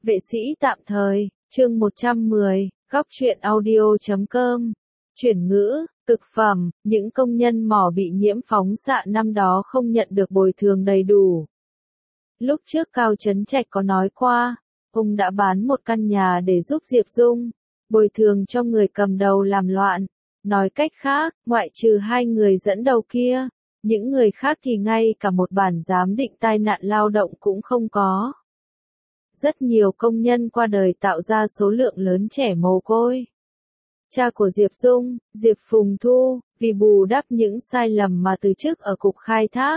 Vệ sĩ tạm thời, chương 110, góc truyện audio.com. Chuyển ngữ, thực phẩm, những công nhân mỏ bị nhiễm phóng xạ năm đó không nhận được bồi thường đầy đủ. Lúc trước Cao Trấn Trạch có nói qua, ông đã bán một căn nhà để giúp Diệp Dung, bồi thường cho người cầm đầu làm loạn. Nói cách khác, ngoại trừ hai người dẫn đầu kia, những người khác thì ngay cả một bản giám định tai nạn lao động cũng không có. Rất nhiều công nhân qua đời tạo ra số lượng lớn trẻ mồ côi. Cha của Diệp Dung, Diệp Phùng Thu, vì bù đắp những sai lầm mà từ chức ở cục khai thác.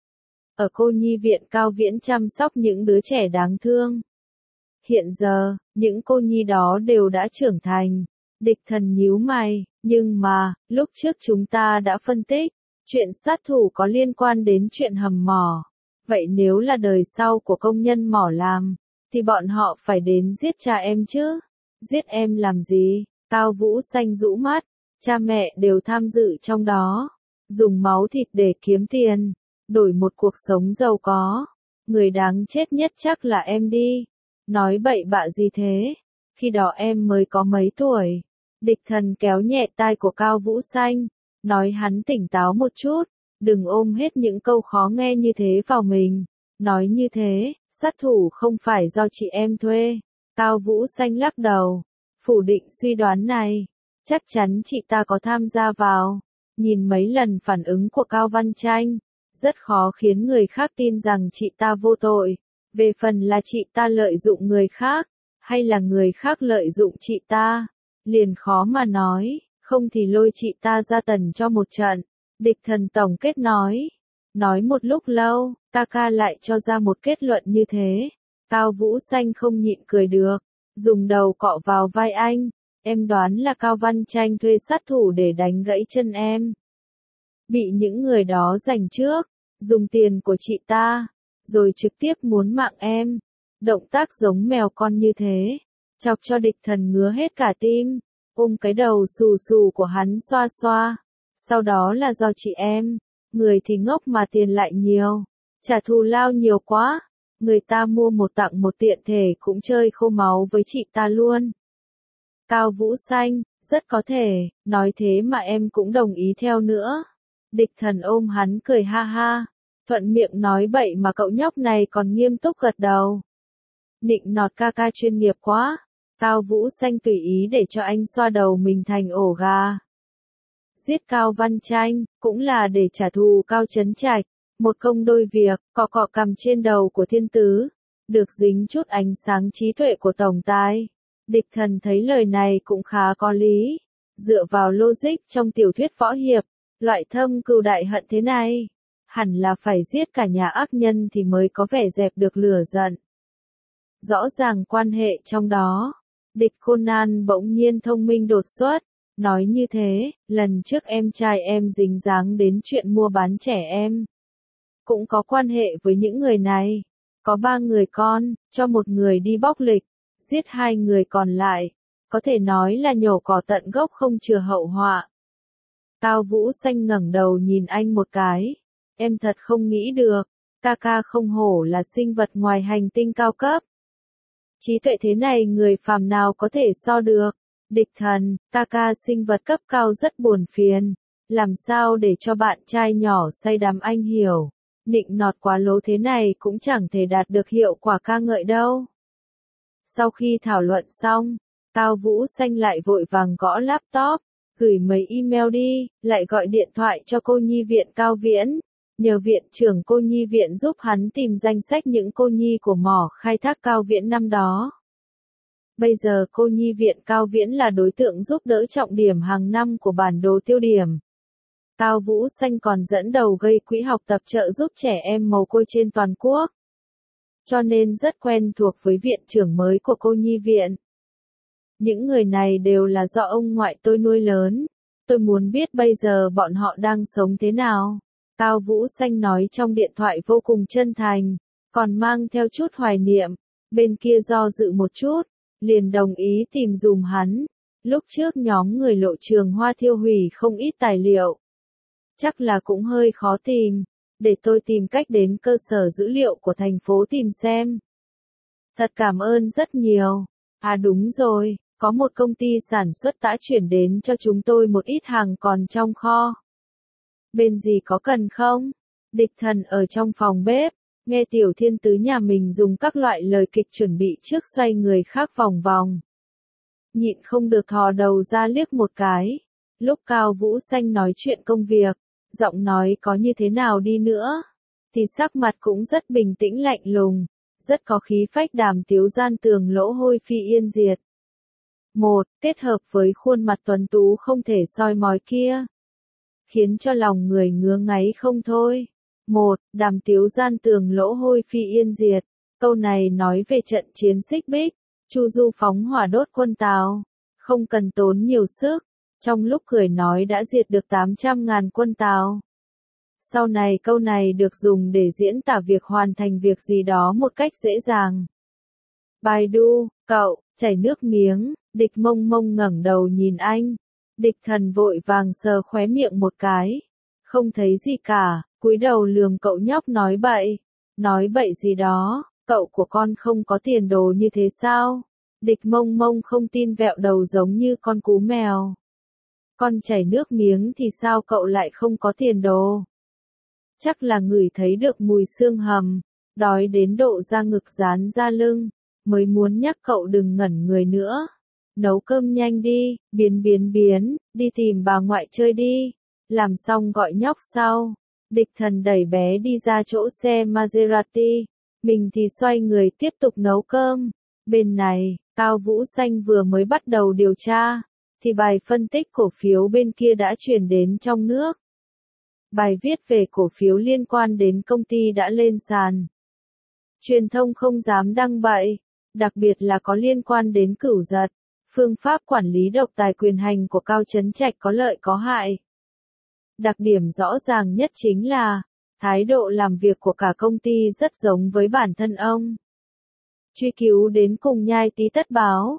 Ở cô nhi viện Cao Viễn chăm sóc những đứa trẻ đáng thương. Hiện giờ, những cô nhi đó đều đã trưởng thành. Địch Thần nhíu mày, nhưng mà, lúc trước chúng ta đã phân tích, chuyện sát thủ có liên quan đến chuyện hầm mỏ. Vậy nếu là đời sau của công nhân mỏ làm, thì bọn họ phải đến giết cha em chứ. Giết em làm gì? Cao Vũ Xanh rũ mắt, cha mẹ đều tham dự trong đó. Dùng máu thịt để kiếm tiền, đổi một cuộc sống giàu có. Người đáng chết nhất chắc là em đi. Nói bậy bạ gì thế? Khi đó em mới có mấy tuổi? Địch Thần kéo nhẹ tai của Cao Vũ Xanh, nói hắn tỉnh táo một chút, đừng ôm hết những câu khó nghe như thế vào mình. Nói như thế, sát thủ không phải do chị em thuê. Cao Vũ Xanh lắc đầu, phủ định suy đoán này. Chắc chắn chị ta có tham gia vào. Nhìn mấy lần phản ứng của Cao Văn Tranh, rất khó khiến người khác tin rằng chị ta vô tội. Về phần là chị ta lợi dụng người khác, hay là người khác lợi dụng chị ta, liền khó mà nói, không thì lôi chị ta ra tần cho một trận. Địch Thần tổng kết nói một lúc lâu, ca lại cho ra một kết luận như thế. Cao Vũ Xanh không nhịn cười được, dùng đầu cọ vào vai anh. Em đoán là Cao Văn Tranh thuê sát thủ để đánh gãy chân em. Bị những người đó giành trước, dùng tiền của chị ta, rồi trực tiếp muốn mạng em. Động tác giống mèo con như thế, chọc cho Địch Thần ngứa hết cả tim, ôm cái đầu xù xù của hắn xoa xoa. Sau đó là do chị em, người thì ngốc mà tiền lại nhiều, trả thù lao nhiều quá, người ta mua một tặng một tiện thể cũng chơi khô máu với chị ta luôn. Cao Vũ Xanh, rất có thể, nói thế mà em cũng đồng ý theo nữa. Địch Thần ôm hắn cười ha ha, thuận miệng nói bậy mà cậu nhóc này còn nghiêm túc gật đầu. Nịnh nọt ca chuyên nghiệp quá. Cao Vũ Xanh tùy ý để cho anh xoa đầu mình thành ổ gà. Giết Cao Văn Tranh, cũng là để trả thù Cao Trấn Trạch. Một công đôi việc, cọ cằm trên đầu của thiên tứ, được dính chút ánh sáng trí tuệ của tổng tài. Địch Thần thấy lời này cũng khá có lý. Dựa vào logic trong tiểu thuyết võ hiệp, loại thâm cừu đại hận thế này, hẳn là phải giết cả nhà ác nhân thì mới có vẻ dẹp được lửa giận. Rõ ràng quan hệ trong đó. Địch Conan bỗng nhiên thông minh đột xuất, nói như thế, lần trước em trai em dính dáng đến chuyện mua bán trẻ em. Cũng có quan hệ với những người này. Có 3 người con, cho một người đi bóc lịch, giết 2 người còn lại. Có thể nói là nhổ cỏ tận gốc không chừa hậu họa. Cao Vũ Xanh ngẩng đầu nhìn anh một cái. Em thật không nghĩ được, ca không hổ là sinh vật ngoài hành tinh cao cấp. Trí tuệ thế này người phàm nào có thể so được. Địch Thần, ca sinh vật cấp cao rất buồn phiền. Làm sao để cho bạn trai nhỏ say đắm anh hiểu. Nịnh nọt quá lố thế này cũng chẳng thể đạt được hiệu quả ca ngợi đâu. Sau khi thảo luận xong, Cao Vũ Xanh lại vội vàng gõ laptop, gửi mấy email đi, lại gọi điện thoại cho cô nhi viện Cao Viễn. Nhờ viện trưởng cô nhi viện giúp hắn tìm danh sách những cô nhi của mỏ khai thác Cao Viễn năm đó. Bây giờ cô nhi viện Cao Viễn là đối tượng giúp đỡ trọng điểm hàng năm của bản đồ tiêu điểm. Cao Vũ Xanh còn dẫn đầu gây quỹ học tập trợ giúp trẻ em mồ côi trên toàn quốc. Cho nên rất quen thuộc với viện trưởng mới của cô nhi viện. Những người này đều là do ông ngoại tôi nuôi lớn. Tôi muốn biết bây giờ bọn họ đang sống thế nào. Cao Vũ Xanh nói trong điện thoại vô cùng chân thành, còn mang theo chút hoài niệm. Bên kia do dự một chút, liền đồng ý tìm dùm hắn. Lúc trước nhóm người Lộ Trường Hoa thiêu hủy không ít tài liệu. Chắc là cũng hơi khó tìm. Để tôi tìm cách đến cơ sở dữ liệu của thành phố tìm xem. Thật cảm ơn rất nhiều. À đúng rồi, có một công ty sản xuất đã chuyển đến cho chúng tôi một ít hàng còn trong kho. Bên gì có cần không? Địch Thần ở trong phòng bếp, nghe Tiểu Thiên Tứ nhà mình dùng các loại lời kịch chuẩn bị trước xoay người khác vòng vòng. Nhịn không được thò đầu ra liếc một cái. Lúc Cao Vũ Xanh nói chuyện công việc, giọng nói có như thế nào đi nữa, thì sắc mặt cũng rất bình tĩnh lạnh lùng, rất có khí phách Đàm Tiếu Gian tường lỗ hôi phi yên diệt. Một, kết hợp với khuôn mặt tuấn tú không thể soi mói kia, khiến cho lòng người ngứa ngáy không thôi. Một, Đàm Tiếu Gian tường lỗ hôi phi yên diệt, câu này nói về trận chiến Xích Bích, Chu Du phóng hỏa đốt quân Tào, không cần tốn nhiều sức, trong lúc cười nói đã diệt được 800.000 quân Tào. Sau này câu này được dùng để diễn tả việc hoàn thành việc gì đó một cách dễ dàng. Baidu, cậu, chảy nước miếng, Địch Mông Mông ngẩng đầu nhìn anh. Địch Thần vội vàng sờ khóe miệng một cái. Không thấy gì cả, cúi đầu lườm cậu nhóc nói bậy. Nói bậy gì đó, cậu của con không có tiền đồ như thế sao? Địch Mông Mông không tin vẹo đầu giống như con cú mèo. Con chảy nước miếng thì sao cậu lại không có tiền đồ? Chắc là ngửi thấy được mùi xương hầm, đói đến độ da ngực dán ra lưng, mới muốn nhắc cậu đừng ngẩn người nữa. Nấu cơm nhanh đi, biến, đi tìm bà ngoại chơi đi. Làm xong gọi nhóc sau. Địch Thần đẩy bé đi ra chỗ xe Maserati, mình thì xoay người tiếp tục nấu cơm. Bên này, Cao Vũ Xanh vừa mới bắt đầu điều tra, thì bài phân tích cổ phiếu bên kia đã chuyển đến trong nước. Bài viết về cổ phiếu liên quan đến công ty đã lên sàn. Truyền thông không dám đăng bậy, đặc biệt là có liên quan đến Cửu Giật. Phương pháp quản lý độc tài quyền hành của Cao Chấn Trạch có lợi có hại. Đặc điểm rõ ràng nhất chính là, thái độ làm việc của cả công ty rất giống với bản thân ông. Truy cứu đến cùng Nhai Tý tất báo.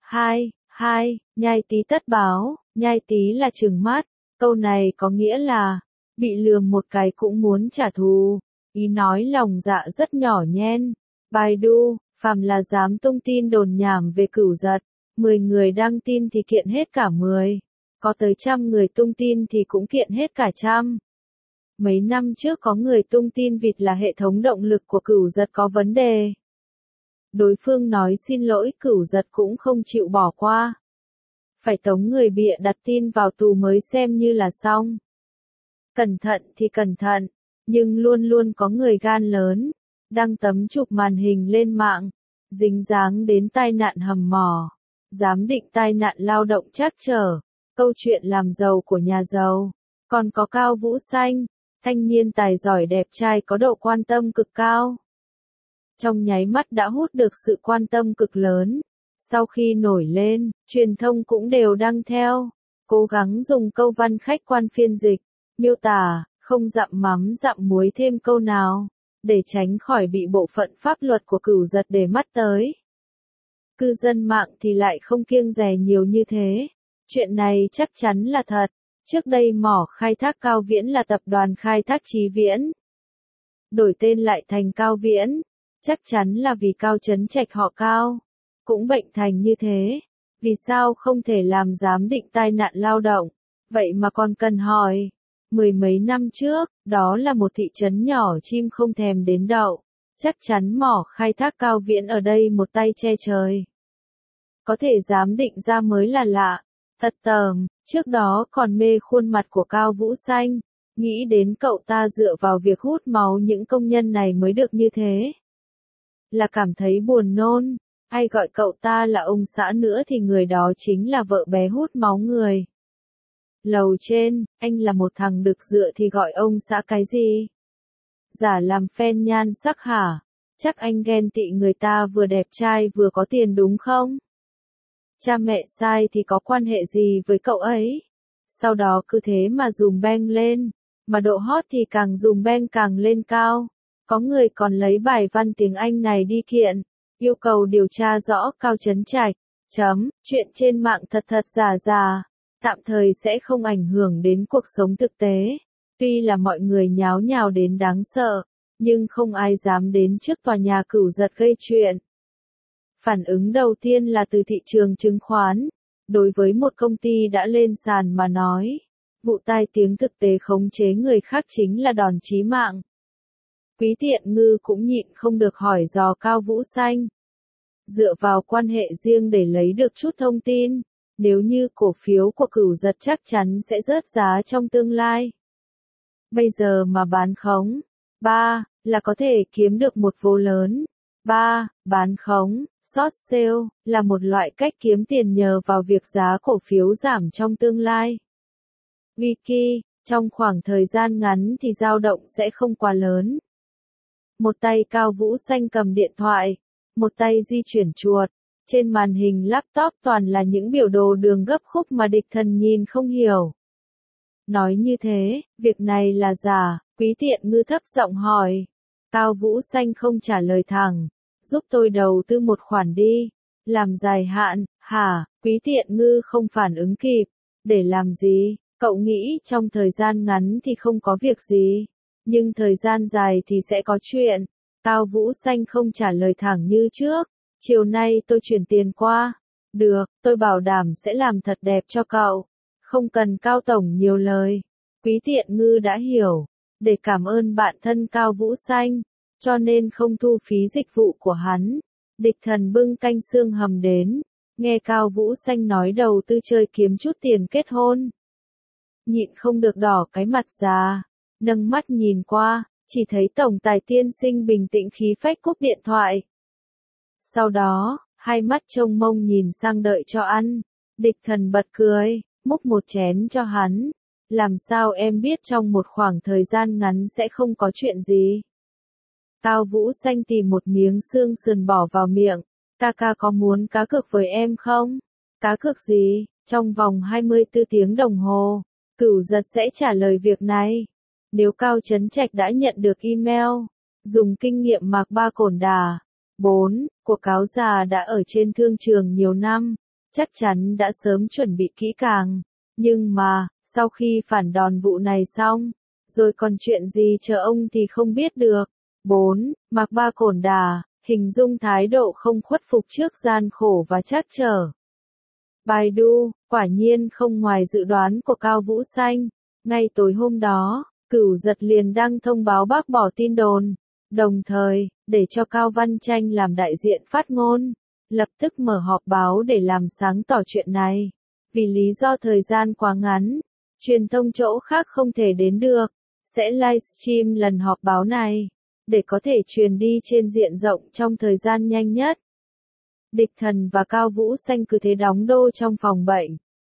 Nhai Tý tất báo, Nhai Tý là trừng mắt, câu này có nghĩa là, bị lừa một cái cũng muốn trả thù, ý nói lòng dạ rất nhỏ nhen. Baidu, phàm là dám tung tin đồn nhảm về Cửu Giật, 10 người đăng tin thì kiện hết cả 10, có tới 100 người tung tin thì cũng kiện hết cả 100. Mấy năm trước có người tung tin vịt là hệ thống động lực của Cửu Giật có vấn đề. Đối phương nói xin lỗi, Cửu Giật cũng không chịu bỏ qua. Phải tống người bịa đặt tin vào tù mới xem như là xong. Cẩn thận thì cẩn thận, nhưng luôn luôn có người gan lớn, đăng tấm chụp màn hình lên mạng, dính dáng đến tai nạn hầm mỏ, giám định tai nạn lao động trắc trở, câu chuyện làm giàu của nhà giàu. Còn có Cao Vũ Xanh, thanh niên tài giỏi đẹp trai có độ quan tâm cực cao. Trong nháy mắt đã hút được sự quan tâm cực lớn. Sau khi nổi lên, truyền thông cũng đều đăng theo, cố gắng dùng câu văn khách quan phiên dịch, miêu tả, không dặm mắm dặm muối thêm câu nào, để tránh khỏi bị bộ phận pháp luật của Cửu Giật để mắt tới. Cư dân mạng thì lại không kiêng dè nhiều như thế. Chuyện này chắc chắn là thật. Trước đây mỏ khai thác Cao Viễn là tập đoàn khai thác Chí Viễn. Đổi tên lại thành Cao Viễn, chắc chắn là vì Cao Chấn Trạch họ Cao. Cũng bệnh thành như thế. Vì sao không thể làm giám định tai nạn lao động? Vậy mà còn cần hỏi. 10 mấy năm trước, đó là một thị trấn nhỏ chim không thèm đến đậu. Chắc chắn mỏ khai thác Cao Viễn ở đây một tay che trời. Có thể giám định ra mới là lạ. Thật tởm, trước đó còn mê khuôn mặt của Cao Vũ Xanh. Nghĩ đến cậu ta dựa vào việc hút máu những công nhân này mới được như thế. Là cảm thấy buồn nôn. Ai gọi cậu ta là ông xã nữa thì người đó chính là vợ bé hút máu người. Lầu trên, anh là một thằng đực dựa thì gọi ông xã cái gì? Giả làm fan nhan sắc hả? Chắc anh ghen tị người ta vừa đẹp trai vừa có tiền đúng không? Cha mẹ sai thì có quan hệ gì với cậu ấy? Sau đó cứ thế mà dùm beng lên, mà độ hot thì càng dùm beng càng lên cao. Có người còn lấy bài văn tiếng Anh này đi kiện, yêu cầu điều tra rõ Cao Chấn Trạch. Chuyện trên mạng thật thật giả giả, tạm thời sẽ không ảnh hưởng đến cuộc sống thực tế. Tuy là mọi người nháo nhào đến đáng sợ, nhưng không ai dám đến trước tòa nhà Cửu Giật gây chuyện. Phản ứng đầu tiên là từ thị trường chứng khoán. Đối với một công ty đã lên sàn mà nói, vụ tai tiếng thực tế khống chế người khác chính là đòn chí mạng. Quý Tiện Ngư cũng nhịn không được hỏi dò Cao Vũ Xanh. Dựa vào quan hệ riêng để lấy được chút thông tin, nếu như cổ phiếu của Cửu Giật chắc chắn sẽ rớt giá trong tương lai. Bây giờ mà bán khống, 3. là có thể kiếm được một vố lớn. 3. Bán khống, short sale, là một loại cách kiếm tiền nhờ vào việc giá cổ phiếu giảm trong tương lai. Wiki, trong khoảng thời gian ngắn thì dao động sẽ không quá lớn. Một tay Cao Vũ Xanh cầm điện thoại, một tay di chuyển chuột. Trên màn hình laptop toàn là những biểu đồ đường gấp khúc mà địch thần nhìn không hiểu. Nói như thế, việc này là giả, Quý Tiện Ngư thấp giọng hỏi. Cao Vũ Xanh không trả lời thẳng. Giúp tôi đầu tư một khoản đi. Làm dài hạn, hả? Quý Tiện Ngư không phản ứng kịp. Để làm gì? Cậu nghĩ trong thời gian ngắn thì không có việc gì. Nhưng thời gian dài thì sẽ có chuyện. Cao Vũ Xanh không trả lời thẳng như trước. Chiều nay tôi chuyển tiền qua. Được, tôi bảo đảm sẽ làm thật đẹp cho cậu. Không cần Cao Tổng nhiều lời. Quý Tiện Ngư đã hiểu. Để cảm ơn bạn thân Cao Vũ Xanh, cho nên không thu phí dịch vụ của hắn. Địch thần bưng canh xương hầm đến. Nghe Cao Vũ Xanh nói đầu tư chơi kiếm chút tiền kết hôn. Nhịn không được đỏ cái mặt ra. Nâng mắt nhìn qua, chỉ thấy tổng tài tiên sinh bình tĩnh khí phách cúp điện thoại. Sau đó, hai mắt trông mông nhìn sang đợi cho ăn. Địch thần bật cười, múc một chén cho hắn. Làm sao em biết trong một khoảng thời gian ngắn sẽ không có chuyện gì? Cao Vũ Xanh tìm một miếng xương sườn bỏ vào miệng. Ca ca có muốn cá cược với em không? Cá cược gì? Trong vòng 24 tiếng đồng hồ, Cửu Giật sẽ trả lời việc này. Nếu Cao Chấn Trạch đã nhận được email, dùng kinh nghiệm Mạc Ba Cổn Đà. 4. Của cáo già đã ở trên thương trường nhiều năm, chắc chắn đã sớm chuẩn bị kỹ càng. Nhưng mà, sau khi phản đòn vụ này xong, rồi còn chuyện gì chờ ông thì không biết được. 4. Mạc Ba Cổn Đà, hình dung thái độ không khuất phục trước gian khổ và trắc trở. Baidu, quả nhiên không ngoài dự đoán của Cao Vũ Xanh. Ngay tối hôm đó, Cửu Giật liền đăng thông báo bác bỏ tin đồn. Đồng thời, để cho Cao Văn Tranh làm đại diện phát ngôn, lập tức mở họp báo để làm sáng tỏ chuyện này. Vì lý do thời gian quá ngắn, truyền thông chỗ khác không thể đến được, sẽ livestream lần họp báo này, để có thể truyền đi trên diện rộng trong thời gian nhanh nhất. Địch thần và Cao Vũ Xanh cứ thế đóng đô trong phòng bệnh.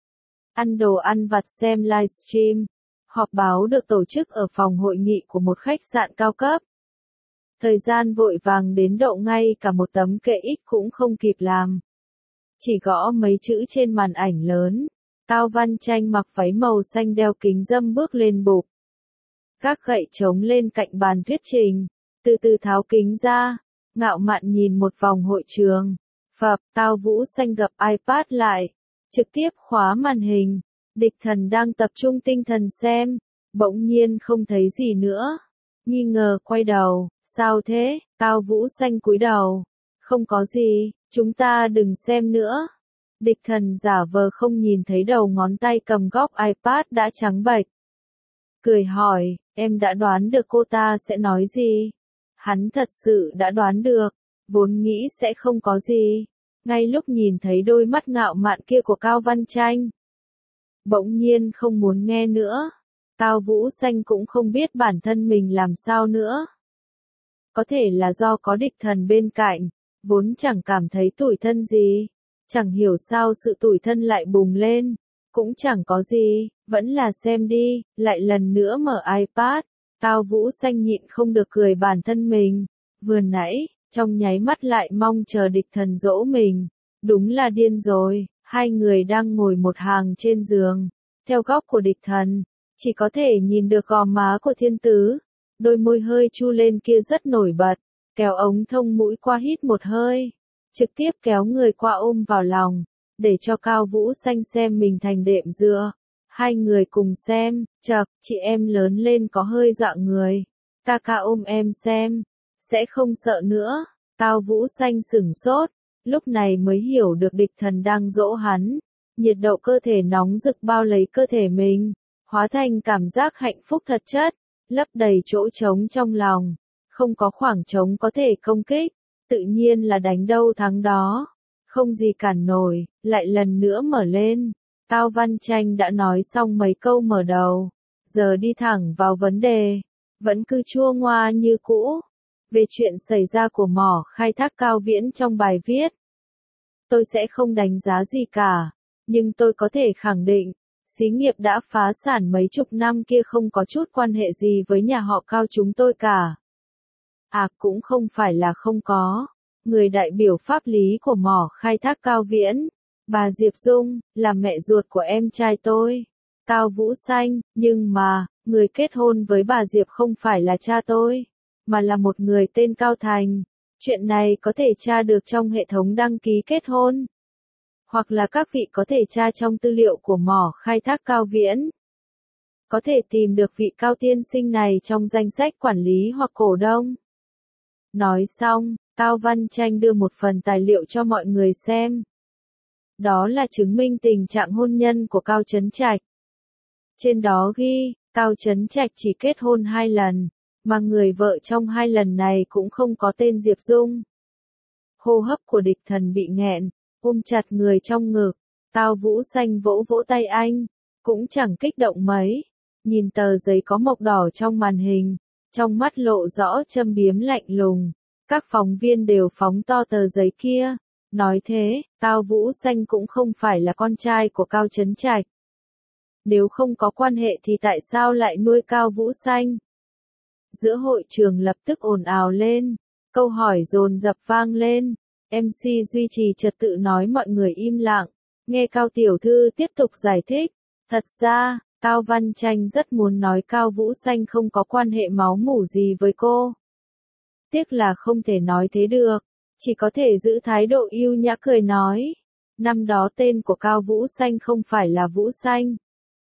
Ăn đồ ăn vặt xem livestream. Họp báo được tổ chức ở phòng hội nghị của một khách sạn cao cấp. Thời gian vội vàng đến độ ngay cả một tấm kệ ích cũng không kịp làm. Chỉ gõ mấy chữ trên màn ảnh lớn. Cao Văn Tranh mặc váy màu xanh đeo kính râm bước lên bục. Các gậy trống lên cạnh bàn thuyết trình. Từ từ tháo kính ra. Ngạo mạn nhìn một vòng hội trường. Phập, Cao Vũ Xanh gập iPad lại. Trực tiếp khóa màn hình. Địch thần đang tập trung tinh thần xem. Bỗng nhiên không thấy gì nữa. Nghi ngờ quay đầu. Sao thế? Cao Vũ Xanh cúi đầu. Không có gì, chúng ta đừng xem nữa. Địch thần giả vờ không nhìn thấy đầu ngón tay cầm góc iPad đã trắng bệch. Cười hỏi, em đã đoán được cô ta sẽ nói gì? Hắn thật sự đã đoán được, vốn nghĩ sẽ không có gì. Ngay lúc nhìn thấy đôi mắt ngạo mạn kia của Cao Văn Tranh, bỗng nhiên không muốn nghe nữa. Cao Vũ Xanh cũng không biết bản thân mình làm sao nữa. Có thể là do có địch thần bên cạnh, vốn chẳng cảm thấy tủi thân gì. Chẳng hiểu sao sự tủi thân lại bùng lên. Cũng chẳng có gì, vẫn là xem đi, lại lần nữa mở iPad. Cao Vũ Xanh nhịn không được cười bản thân mình. Vừa nãy, trong nháy mắt lại mong chờ địch thần dỗ mình. Đúng là điên rồi, hai người đang ngồi một hàng trên giường. Theo góc của địch thần, chỉ có thể nhìn được gò má của thiên tứ. Đôi môi hơi chu lên kia rất nổi bật. Kéo ống thông mũi qua hít một hơi. Trực tiếp kéo người qua ôm vào lòng. Để cho Cao Vũ Xanh xem mình thành đệm dựa. Hai người cùng xem, chậc, chị em lớn lên có hơi dọa người. Ca ca ôm em xem. Sẽ không sợ nữa. Cao Vũ Xanh sửng sốt. lúc này mới hiểu được địch thần đang dỗ hắn. Nhiệt độ cơ thể nóng rực bao lấy cơ thể mình, hóa thành cảm giác hạnh phúc thật chất, lấp đầy chỗ trống trong lòng. Không có khoảng trống có thể công kích, tự nhiên là đánh đâu thắng đó. Không gì cản nổi, lại lần nữa mở lên. Cao Văn Tranh đã nói xong mấy câu mở đầu, giờ đi thẳng vào vấn đề, vẫn cứ chua ngoa như cũ. Về chuyện xảy ra của mỏ khai thác Cao Viễn trong bài viết, tôi sẽ không đánh giá gì cả, nhưng tôi có thể khẳng định, xí nghiệp đã phá sản mấy chục năm kia không có chút quan hệ gì với nhà họ Cao chúng tôi cả. À cũng không phải là không có. Người đại biểu pháp lý của mỏ khai thác Cao Viễn, bà Diệp Dung, là mẹ ruột của em trai tôi, Cao Vũ Xanh, nhưng mà, người kết hôn với bà Diệp không phải là cha tôi, mà là một người tên Cao Thành. Chuyện này có thể tra được trong hệ thống đăng ký kết hôn, hoặc là các vị có thể tra trong tư liệu của mỏ khai thác Cao Viễn. Có thể tìm được vị Cao tiên sinh này trong danh sách quản lý hoặc cổ đông. Nói xong, Cao Văn Tranh đưa một phần tài liệu cho mọi người xem. Đó là chứng minh tình trạng hôn nhân của Cao Chấn Trạch. Trên đó ghi, Cao Chấn Trạch chỉ kết hôn 2 lần, mà người vợ trong 2 lần này cũng không có tên Diệp Dung. Hô hấp của địch thần bị nghẹn, ôm chặt người trong ngực. Cao Vũ Xanh vỗ vỗ tay anh, cũng chẳng kích động mấy. Nhìn tờ giấy có mộc đỏ trong màn hình, trong mắt lộ rõ châm biếm lạnh lùng. Các phóng viên đều phóng to tờ giấy kia. Nói thế, Cao Vũ Xanh cũng không phải là con trai của Cao Chấn Trạch. Nếu không có quan hệ thì tại sao lại nuôi Cao Vũ Xanh? Giữa hội trường lập tức ồn ào lên, câu hỏi dồn dập vang lên. MC duy trì trật tự nói mọi người im lặng, nghe Cao tiểu thư tiếp tục giải thích. Thật ra, Cao Văn Tranh rất muốn nói Cao Vũ Xanh không có quan hệ máu mủ gì với cô. Tiếc là không thể nói thế được, chỉ có thể giữ thái độ ưu nhã cười nói. Năm đó tên của Cao Vũ Xanh không phải là Vũ Xanh,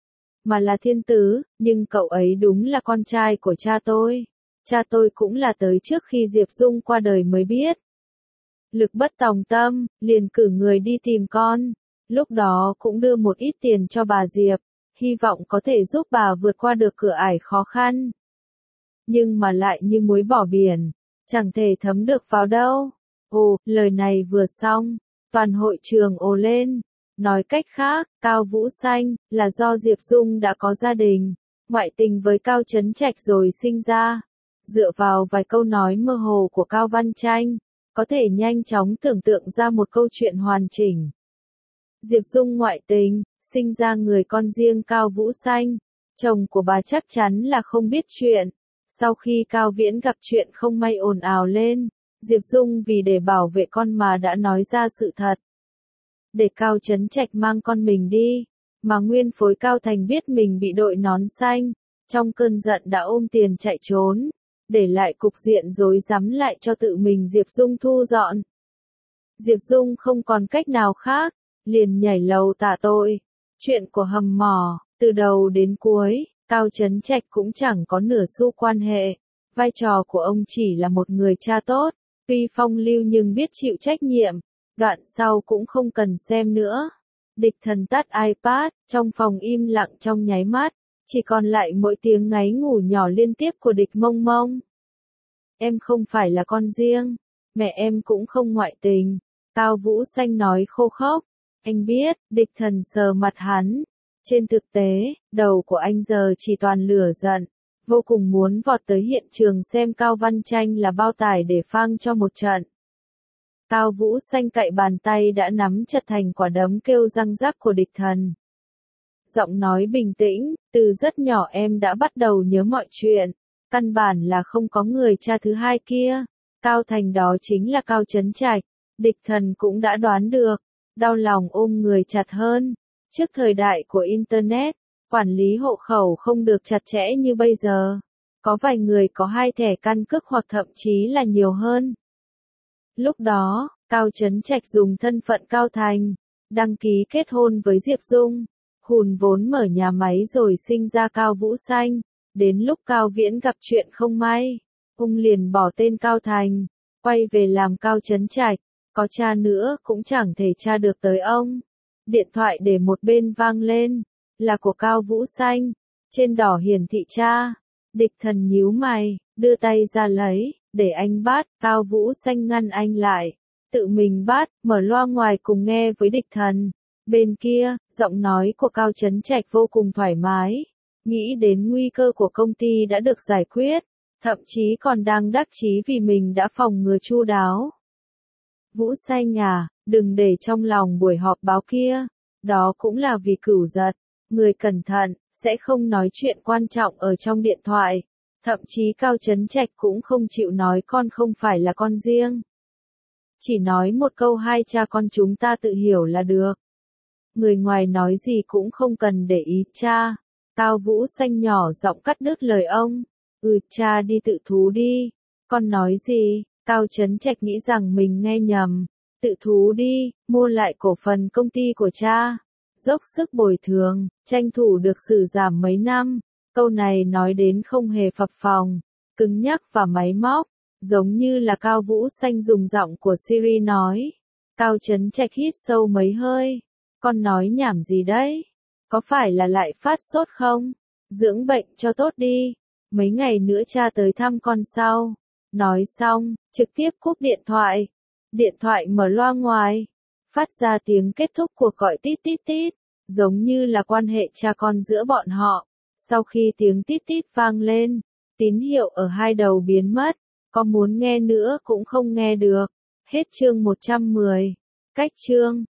mà là Thiên Tứ, nhưng cậu ấy đúng là con trai của cha tôi. Cha tôi cũng là tới trước khi Diệp Dung qua đời mới biết. Lực bất tòng tâm, liền cử người đi tìm con. Lúc đó cũng đưa một ít tiền cho bà Diệp, hy vọng có thể giúp bà vượt qua được cửa ải khó khăn. Nhưng mà lại như muối bỏ biển, chẳng thể thấm được vào đâu. Ồ, lời này vừa xong, toàn hội trường ồ lên. Nói cách khác, Cao Vũ Xanh, là do Diệp Dung đã có gia đình, ngoại tình với Cao Chấn Trạch rồi sinh ra. Dựa vào vài câu nói mơ hồ của Cao Văn Tranh, có thể nhanh chóng tưởng tượng ra một câu chuyện hoàn chỉnh. Diệp Dung ngoại tình, sinh ra người con riêng Cao Vũ Xanh, chồng của bà chắc chắn là không biết chuyện. Sau khi Cao Viễn gặp chuyện không may ồn ào lên, Diệp Dung vì để bảo vệ con mà đã nói ra sự thật. Để Cao Chấn Trạch mang con mình đi, mà nguyên phối Cao Thành biết mình bị đội nón xanh, trong cơn giận đã ôm tiền chạy trốn, để lại cục diện rối rắm lại cho tự mình Diệp Dung thu dọn. Diệp Dung không còn cách nào khác, liền nhảy lầu tạ tội. Chuyện của hầm mỏ, từ đầu đến cuối, Cao Chấn Trạch cũng chẳng có nửa xu quan hệ. Vai trò của ông chỉ là một người cha tốt, tuy phong lưu nhưng biết chịu trách nhiệm. Đoạn sau cũng không cần xem nữa. Địch thần tắt iPad, trong phòng im lặng trong nháy mắt, chỉ còn lại mỗi tiếng ngáy ngủ nhỏ liên tiếp của Địch Mông Mông. Em không phải là con riêng, mẹ em cũng không ngoại tình. Cao Vũ Xanh nói khô khốc. Anh biết, địch thần sờ mặt hắn. Trên thực tế, đầu của anh giờ chỉ toàn lửa giận, vô cùng muốn vọt tới hiện trường xem Cao Văn Tranh là bao tải để phang cho một trận. Cao Vũ Xanh cạy bàn tay đã nắm chặt thành quả đấm kêu răng rắc của địch thần. Giọng nói bình tĩnh, từ rất nhỏ em đã bắt đầu nhớ mọi chuyện. Căn bản là không có người cha thứ hai kia. Cao Thành đó chính là Cao Chấn Trạch. Địch thần cũng đã đoán được. Đau lòng ôm người chặt hơn. Trước thời đại của Internet, quản lý hộ khẩu không được chặt chẽ như bây giờ. Có vài người có 2 thẻ căn cước hoặc thậm chí là nhiều hơn. Lúc đó, Cao Chấn Trạch dùng thân phận Cao Thành, đăng ký kết hôn với Diệp Dung, hùn vốn mở nhà máy rồi sinh ra Cao Vũ Xanh. Đến lúc Cao Viễn gặp chuyện không may, ông liền bỏ tên Cao Thành, quay về làm Cao Chấn Trạch. có tra nữa cũng chẳng thể tra được tới ông. Điện thoại để một bên vang lên, là của Cao Vũ Xanh, trên đỏ hiển thị tra. Địch Thần nhíu mày, đưa tay ra lấy, để anh bắt, Cao Vũ Xanh ngăn anh lại, tự mình bắt, mở loa ngoài cùng nghe với Địch Thần. Bên kia, giọng nói của Cao Chấn Trạch vô cùng thoải mái, nghĩ đến nguy cơ của công ty đã được giải quyết, thậm chí còn đang đắc chí vì mình đã phòng ngừa chu đáo. Vũ Xanh à, đừng để trong lòng buổi họp báo kia, đó cũng là vì Cửu Giật, người cẩn thận, sẽ không nói chuyện quan trọng ở trong điện thoại, thậm chí Cao Chấn Trạch cũng không chịu nói con không phải là con riêng. Chỉ nói một câu hai cha con chúng ta tự hiểu là được. Người ngoài nói gì cũng không cần để ý cha. Cao Vũ Xanh nhỏ giọng cắt đứt lời ông. Cha đi tự thú đi. Con nói gì? Cao Chấn Trạch nghĩ rằng mình nghe nhầm. Tự thú đi, mua lại cổ phần công ty của cha. Dốc sức bồi thường, tranh thủ được xử giảm mấy năm. Câu này nói đến không hề phập phồng, cứng nhắc và máy móc, giống như là Cao Vũ Xanh dùng giọng của Siri nói. Cao Chấn Trạch hít sâu mấy hơi. Con nói nhảm gì đấy? Có phải là lại phát sốt không? Dưỡng bệnh cho tốt đi. Mấy ngày nữa cha tới thăm con sau. Nói xong, trực tiếp cúp điện thoại. Điện thoại mở loa ngoài, phát ra tiếng kết thúc cuộc gọi tít tít tít, giống như là quan hệ cha con giữa bọn họ. Sau khi tiếng tít tít vang lên, tín hiệu ở hai đầu biến mất, có muốn nghe nữa cũng không nghe được. Hết chương 110. Cách chương